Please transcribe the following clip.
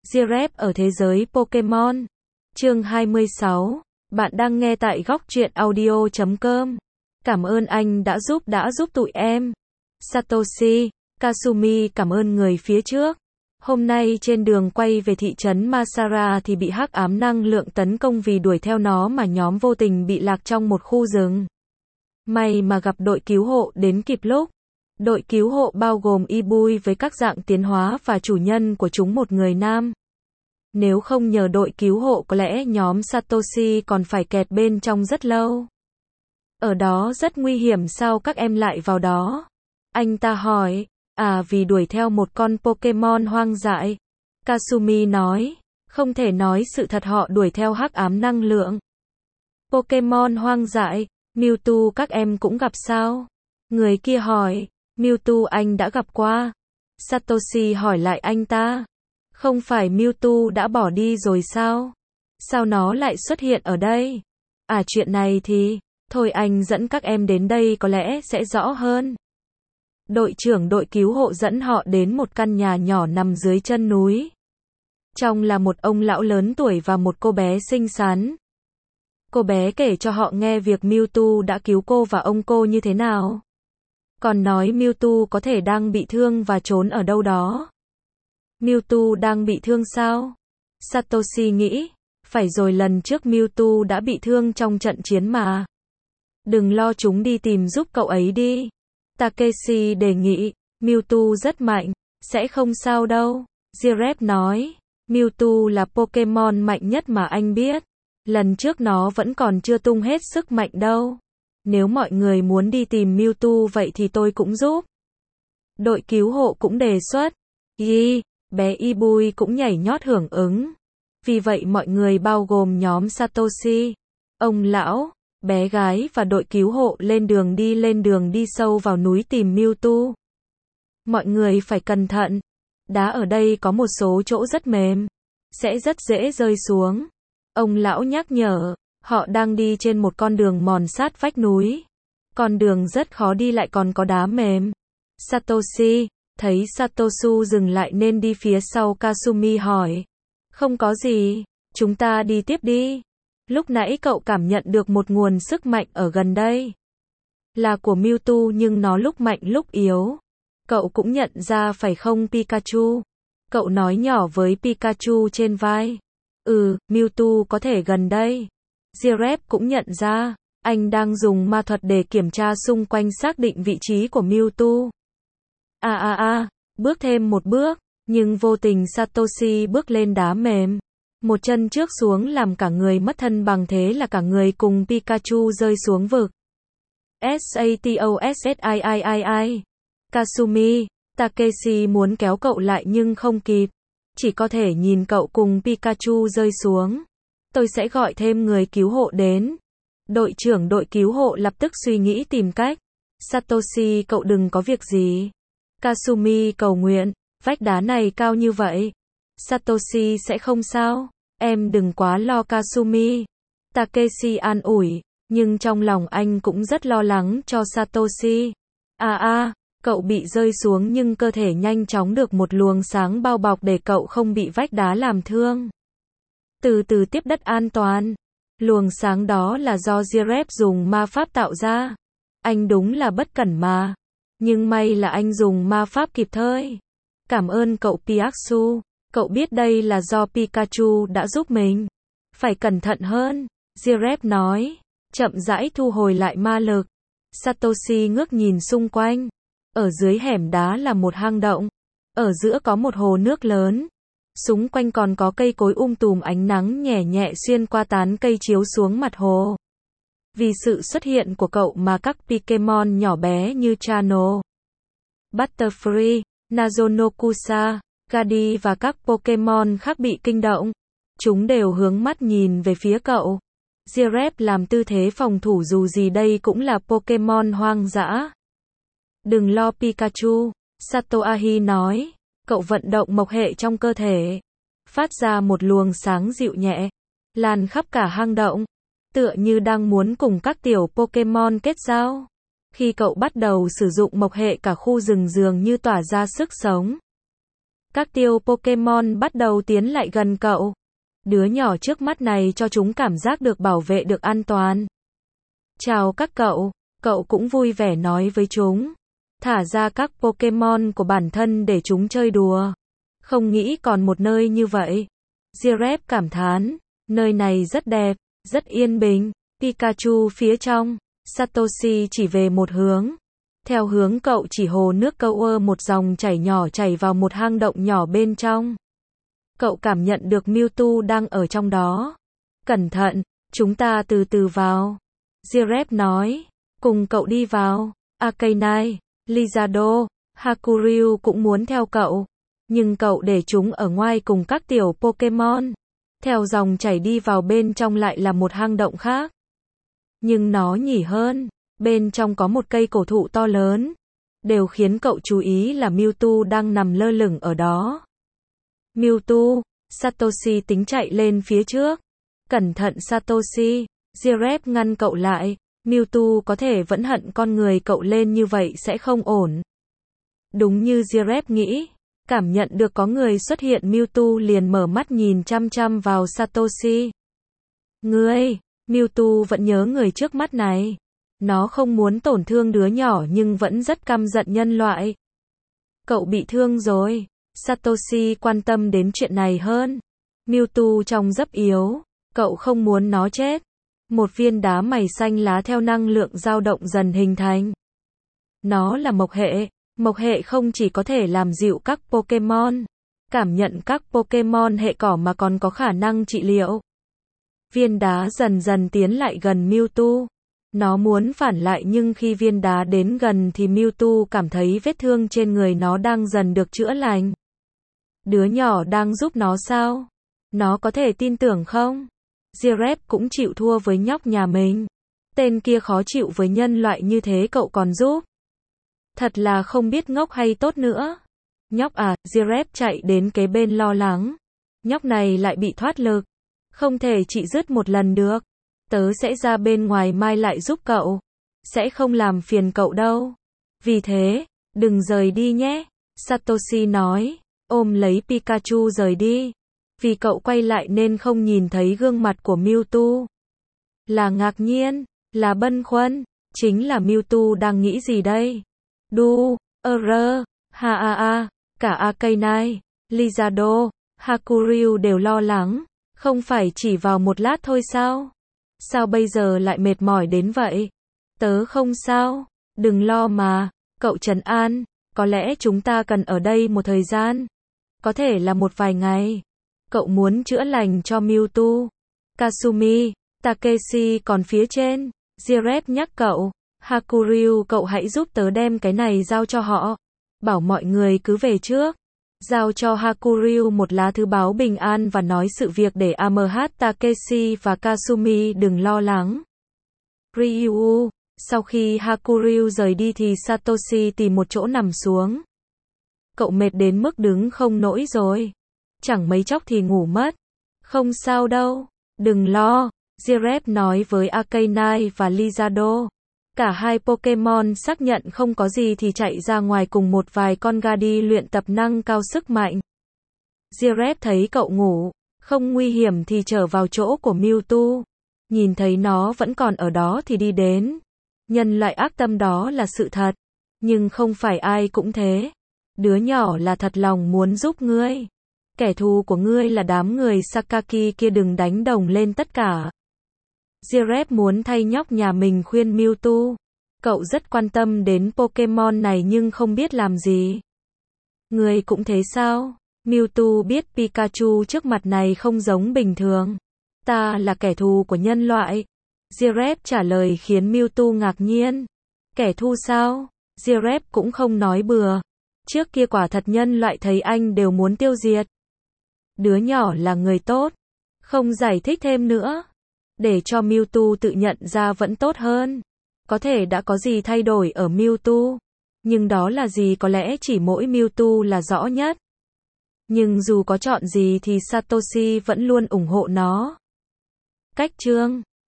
Giraffe ở thế giới Pokemon. Chương 26. Bạn đang nghe tại góc truyện audio.com. Cảm ơn anh đã giúp tụi em. Satoshi, Kasumi cảm ơn người phía trước. Hôm nay trên đường quay về thị trấn Masara thì bị hắc ám năng lượng tấn công vì đuổi theo nó mà nhóm vô tình bị lạc trong một khu rừng. May mà gặp đội cứu hộ đến kịp lúc. Đội cứu hộ bao gồm Ibui với các dạng tiến hóa và chủ nhân của chúng một người nam. Nếu không nhờ đội cứu hộ có lẽ nhóm Satoshi còn phải kẹt bên trong rất lâu. Ở đó rất nguy hiểm, sao các em lại vào đó? Anh ta hỏi. Vì đuổi theo một con Pokemon hoang dại. Kasumi nói. Không thể nói sự thật, họ đuổi theo hắc ám năng lượng. Pokemon hoang dại, Mewtwo các em cũng gặp sao? Người kia hỏi. Mewtwo anh đã gặp qua. Satoshi hỏi lại anh ta. Không phải Mewtwo đã bỏ đi rồi sao? Sao nó lại xuất hiện ở đây? Chuyện này thì, thôi anh dẫn các em đến đây có lẽ sẽ rõ hơn. Đội trưởng đội cứu hộ dẫn họ đến một căn nhà nhỏ nằm dưới chân núi. Trong là một ông lão lớn tuổi và một cô bé xinh xắn. Cô bé kể cho họ nghe việc Mewtwo đã cứu cô và ông cô như thế nào. Còn nói Mewtwo có thể đang bị thương và trốn ở đâu đó. Mewtwo đang bị thương sao? Satoshi nghĩ, phải rồi, lần trước Mewtwo đã bị thương trong trận chiến mà. Đừng lo, chúng đi tìm giúp cậu ấy đi. Takeshi đề nghị, Mewtwo rất mạnh, sẽ không sao đâu. Giraffe nói, Mewtwo là Pokemon mạnh nhất mà anh biết. Lần trước nó vẫn còn chưa tung hết sức mạnh đâu. Nếu mọi người muốn đi tìm Mewtwo vậy thì tôi cũng giúp. Đội cứu hộ cũng đề xuất. Bé Ibui cũng nhảy nhót hưởng ứng. Vì vậy mọi người bao gồm nhóm Satoshi, ông lão, bé gái và đội cứu hộ lên đường đi sâu vào núi tìm Mewtwo. Mọi người phải cẩn thận. Đá ở đây có một số chỗ rất mềm. Sẽ rất dễ rơi xuống. Ông lão nhắc nhở. Họ đang đi trên một con đường mòn sát vách núi. Con đường rất khó đi lại còn có đá mềm. Satoshi thấy Satosu dừng lại nên đi phía sau Kasumi hỏi. Không có gì, chúng ta đi tiếp đi. Lúc nãy cậu cảm nhận được một nguồn sức mạnh ở gần đây. Là của Mewtwo nhưng nó lúc mạnh lúc yếu. Cậu cũng nhận ra phải không Pikachu? Cậu nói nhỏ với Pikachu trên vai. Mewtwo có thể gần đây. Giraffe cũng nhận ra. Anh đang dùng ma thuật để kiểm tra xung quanh xác định vị trí của Mewtwo. Bước thêm một bước, nhưng vô tình Satoshi bước lên đá mềm. Một chân trước xuống làm cả người mất thân bằng, thế là cả người cùng Pikachu rơi xuống vực. Satossii. Kasumi, Takeshi muốn kéo cậu lại nhưng không kịp. Chỉ có thể nhìn cậu cùng Pikachu rơi xuống. Tôi sẽ gọi thêm người cứu hộ đến. Đội trưởng đội cứu hộ lập tức suy nghĩ tìm cách. Satoshi, cậu đừng có việc gì. Kasumi cầu nguyện, vách đá này cao như vậy. Satoshi sẽ không sao. Em đừng quá lo Kasumi. Takeshi an ủi, nhưng trong lòng anh cũng rất lo lắng cho Satoshi. Cậu bị rơi xuống nhưng cơ thể nhanh chóng được một luồng sáng bao bọc để cậu không bị vách đá làm thương. Từ từ tiếp đất an toàn. Luồng sáng đó là do Giraffe dùng ma pháp tạo ra. Anh đúng là bất cẩn mà. Nhưng may là anh dùng ma pháp kịp thời. Cảm ơn cậu Piaksu. Cậu biết đây là do Pikachu đã giúp mình. Phải cẩn thận hơn. Giraffe nói. Chậm rãi thu hồi lại ma lực. Satoshi ngước nhìn xung quanh. Ở dưới hẻm đá là một hang động. Ở giữa có một hồ nước lớn. Xung quanh còn có cây cối tùm, ánh nắng nhẹ nhẹ xuyên qua tán cây chiếu xuống mặt hồ. Vì sự xuất hiện của cậu mà các Pokemon nhỏ bé như Chano, Butterfree, Nazonokusa, Gadi và các Pokemon khác bị kinh động. Chúng đều hướng mắt nhìn về phía cậu. Giraffe làm tư thế phòng thủ dù gì đây cũng là Pokemon hoang dã. Đừng lo Pikachu, Satoahi nói. Cậu vận động mộc hệ trong cơ thể. Phát ra một luồng sáng dịu nhẹ. Lan khắp cả hang động. Tựa như đang muốn cùng các tiểu Pokemon kết giao. Khi cậu bắt đầu sử dụng mộc hệ cả khu rừng dường như tỏa ra sức sống. Các tiêu Pokemon bắt đầu tiến lại gần cậu. Đứa nhỏ trước mắt này cho chúng cảm giác được bảo vệ được an toàn. Chào các cậu, cậu cũng vui vẻ nói với chúng. Thả ra các Pokemon của bản thân để chúng chơi đùa. Không nghĩ còn một nơi như vậy. Giraffe cảm thán, nơi này rất đẹp, rất yên bình. Pikachu phía trong, Satoshi chỉ về một hướng. Theo hướng cậu chỉ hồ nước câu một dòng chảy nhỏ chảy vào một hang động nhỏ bên trong. Cậu cảm nhận được Mewtwo đang ở trong đó. Cẩn thận, chúng ta từ từ vào. Giraffe nói, cùng cậu đi vào. Arcanine, Lizardo, Hakuryu cũng muốn theo cậu. Nhưng cậu để chúng ở ngoài cùng các tiểu Pokemon. Theo dòng chảy đi vào bên trong lại là một hang động khác. Nhưng nó nhỉ hơn. Bên trong có một cây cổ thụ to lớn. Đều khiến cậu chú ý là Mewtwo đang nằm lơ lửng ở đó. Mewtwo, Satoshi tính chạy lên phía trước. Cẩn thận Satoshi, Giraffe ngăn cậu lại. Mewtwo có thể vẫn hận con người cậu lên như vậy sẽ không ổn. Đúng như Giraffe nghĩ. Cảm nhận được có người xuất hiện Mewtwo liền mở mắt nhìn chăm chăm vào Satoshi. Ngươi, Mewtwo vẫn nhớ người trước mắt này. Nó không muốn tổn thương đứa nhỏ nhưng vẫn rất căm giận nhân loại. Cậu bị thương rồi. Satoshi quan tâm đến chuyện này hơn. Mewtwo trông rất yếu. Cậu không muốn nó chết. Một viên đá mày xanh lá theo năng lượng dao động dần hình thành. Nó là mộc hệ. Mộc hệ không chỉ có thể làm dịu các Pokemon, cảm nhận các Pokemon hệ cỏ mà còn có khả năng trị liệu. Viên đá dần dần tiến lại gần Mewtwo. Nó muốn phản lại nhưng khi viên đá đến gần thì Mewtwo cảm thấy vết thương trên người nó đang dần được chữa lành. Đứa nhỏ đang giúp nó sao? Nó có thể tin tưởng không? Giraffe cũng chịu thua với nhóc nhà mình. Tên kia khó chịu với nhân loại như thế cậu còn giúp. Thật là không biết ngốc hay tốt nữa. Nhóc à, Giraffe chạy đến kế bên lo lắng. Nhóc này lại bị thoát lực. Không thể chỉ dứt một lần được. Tớ sẽ ra bên ngoài mai lại giúp cậu. Sẽ không làm phiền cậu đâu. Vì thế, đừng rời đi nhé. Satoshi nói, ôm lấy Pikachu rời đi. Vì cậu quay lại nên không nhìn thấy gương mặt của Mewtwo. Là ngạc nhiên, là băn khoăn. Chính là Mewtwo đang nghĩ gì đây? Cả Arcanine, Lizardo, Hakuryu đều lo lắng. Không phải chỉ vào một lát thôi sao? Sao bây giờ lại mệt mỏi đến vậy? Tớ không sao, đừng lo mà, cậu trấn an, có lẽ chúng ta cần ở đây một thời gian. Có thể là một vài ngày. Cậu muốn chữa lành cho Mewtwo. Kasumi, Takeshi còn phía trên. Giraffe nhắc cậu. Hakuryu cậu hãy giúp tớ đem cái này giao cho họ. Bảo mọi người cứ về trước. Giao cho Hakuryu một lá thư báo bình an và nói sự việc để Takeshi và Kasumi đừng lo lắng. Ryu, sau khi Hakuryu rời đi thì Satoshi tìm một chỗ nằm xuống. Cậu mệt đến mức đứng không nổi rồi. Chẳng mấy chốc thì ngủ mất. Không sao đâu, đừng lo, Giraffe nói với Arcanine và Lizardo. Cả hai Pokemon xác nhận không có gì thì chạy ra ngoài cùng một vài con gà đi luyện tập nâng cao sức mạnh. Giraffe thấy cậu ngủ, không nguy hiểm thì trở vào chỗ của Mewtwo. Nhìn thấy nó vẫn còn ở đó thì đi đến. Nhân loại ác tâm đó là sự thật. Nhưng không phải ai cũng thế. Đứa nhỏ là thật lòng muốn giúp ngươi. Kẻ thù của ngươi là đám người Sakaki kia đừng đánh đồng lên tất cả. Giraffe muốn thay nhóc nhà mình khuyên Mewtwo. Cậu rất quan tâm đến Pokemon này nhưng không biết làm gì. Ngươi cũng thế sao? Mewtwo biết Pikachu trước mặt này không giống bình thường. Ta là kẻ thù của nhân loại. Giraffe trả lời khiến Mewtwo ngạc nhiên. Kẻ thù sao? Giraffe cũng không nói bừa. Trước kia quả thật nhân loại thấy anh đều muốn tiêu diệt. Đứa nhỏ là người tốt. Không giải thích thêm nữa. Để cho Mewtwo tự nhận ra vẫn tốt hơn. Có thể đã có gì thay đổi ở Mewtwo. Nhưng đó là gì có lẽ chỉ mỗi Mewtwo là rõ nhất. Nhưng dù có chọn gì thì Satoshi vẫn luôn ủng hộ nó. Cách chương